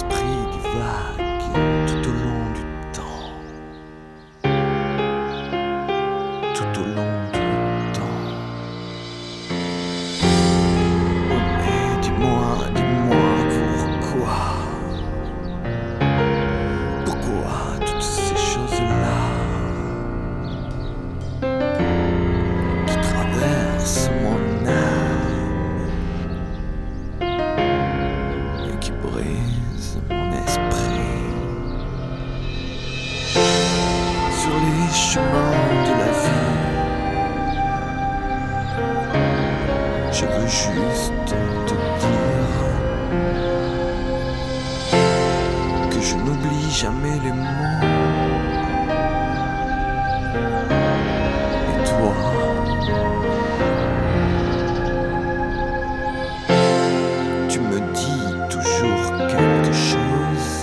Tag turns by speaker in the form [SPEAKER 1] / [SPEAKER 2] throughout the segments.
[SPEAKER 1] esprit divague tout au long du temps. Tout au long du temps. Oh mais dis-moi pourquoi? Pourquoi toutes ces choses-là qui traversent mon âme et qui brisent mon esprit sur les chemins de la vie? Je veux juste te dire que je n'oublie jamais les mots. Et toi, tu me dis toujours quelque chose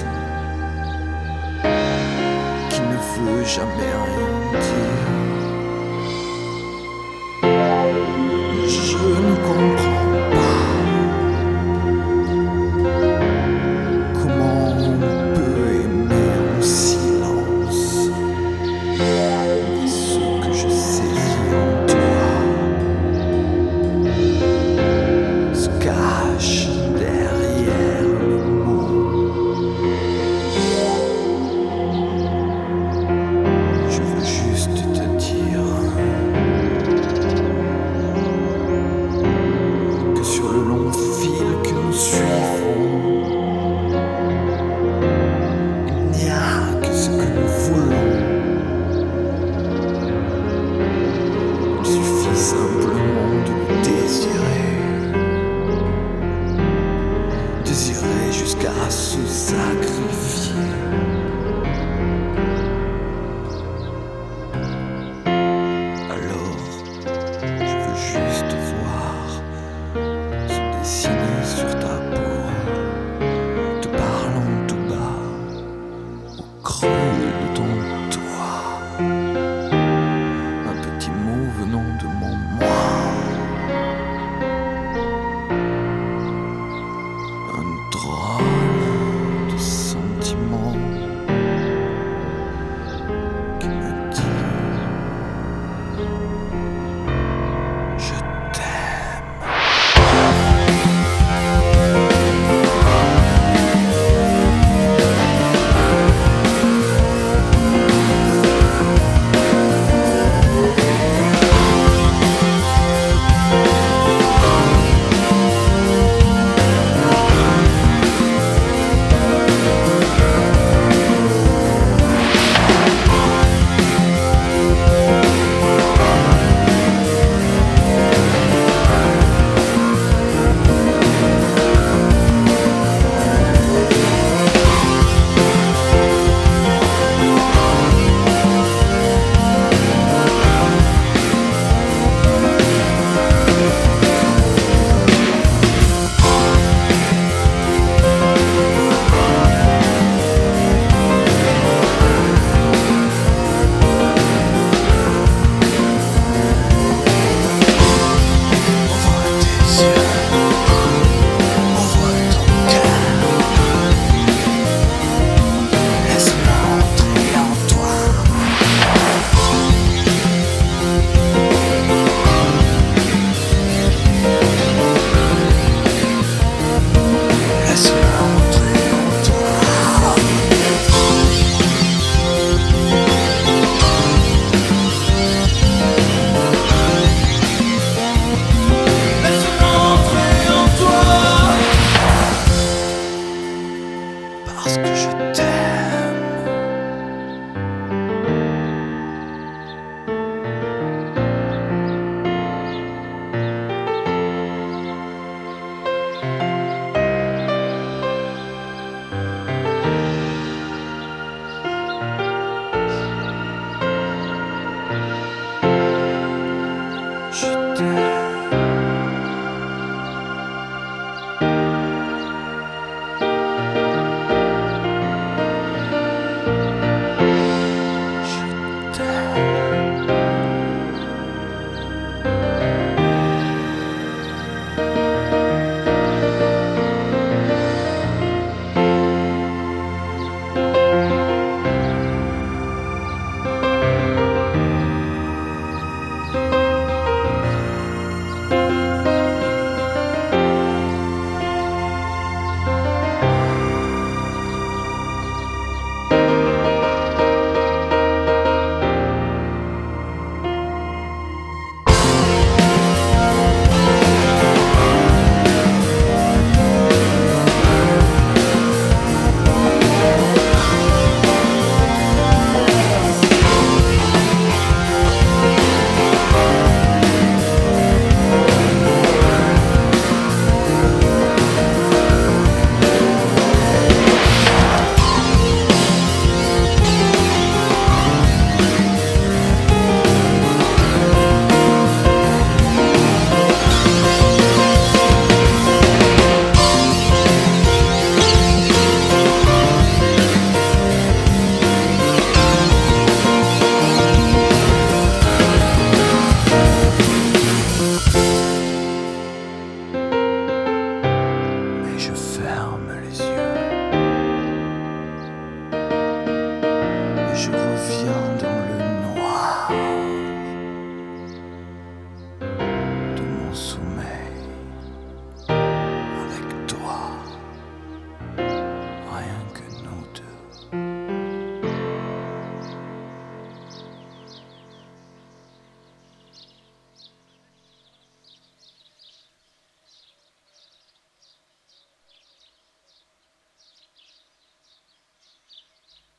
[SPEAKER 1] qui ne veut jamais rien dire. Je ne comprends pas comment on peut aimer en silence. Mais ce que je saisis en toi se cache derrière les mots. Je veux juste te dire que sur le long fil que nous suivons, il n'y a que ce que nous voulons. Il suffit simplement de le désirer. Désirer jusqu'à se sacrifier. Alors, je veux juste voir se dessiner sur ta peau, te parlant tout bas, au creux de ton toit. Un petit mot venant de mon moi. Un drôle de sentiment qui me dit je t'aime. Parce que je t'aime.